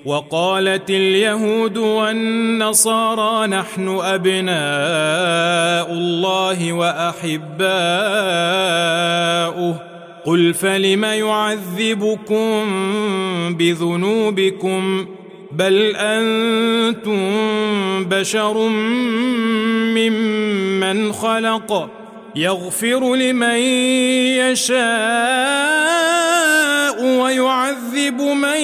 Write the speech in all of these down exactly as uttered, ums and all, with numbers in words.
وقالت اليهود والنصارى نحن أبناء الله وأحباؤه قل فلم يعذبكم بذنوبكم بل أنتم بشر ممن خلق يغفر لمن يشاء ويعذب من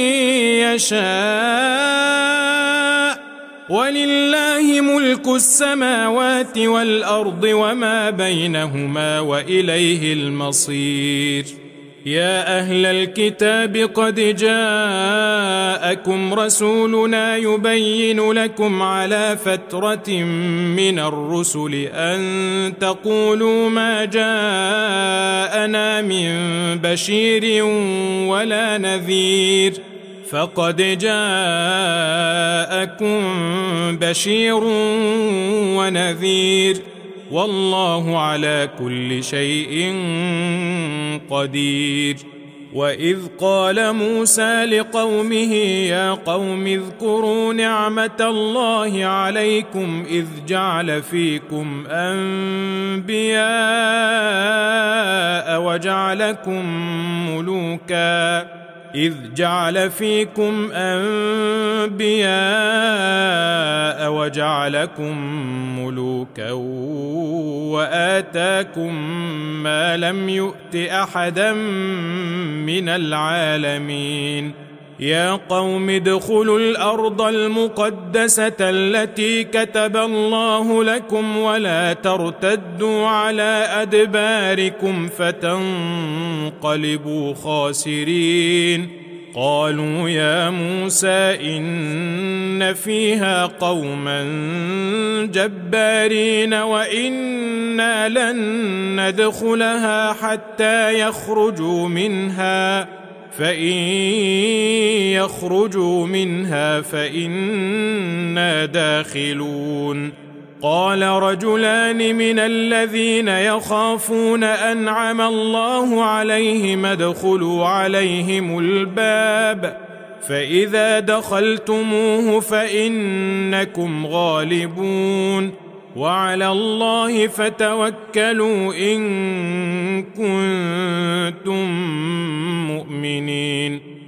يشاء ولله ملك السماوات والأرض وما بينهما وإليه المصير. يا أهل الكتاب قد جاءكم رسولنا يبين لكم على فترة من الرسل أن تقولوا ما جاءنا من بشير ولا نذير فقد جاءكم بشير ونذير والله على كل شيء قدير. وإذ قال موسى لقومه يا قوم اذكروا نعمة الله عليكم إذ جعل فيكم أنبياء وجعلكم ملوكا إذ جعل فيكم أنبياء وجعلكم ملوكا وآتاكم ما لم يؤت أحدا من العالمين. يا قوم ادخلوا الأرض المقدسة التي كتب الله لكم ولا ترتدوا على أدباركم فتنقلبوا خاسرين. قالوا يا موسى إن فيها قوما جبارين وإنا لن ندخلها حتى يخرجوا منها فإن يخرجوا منها فإنا داخلون. قال رجلان من الذين يخافون أنعم الله عليهم ادخلوا عليهم الباب فإذا دخلتموه فإنكم غالبون وعلى الله فتوكلوا إن كنتم مؤمنين.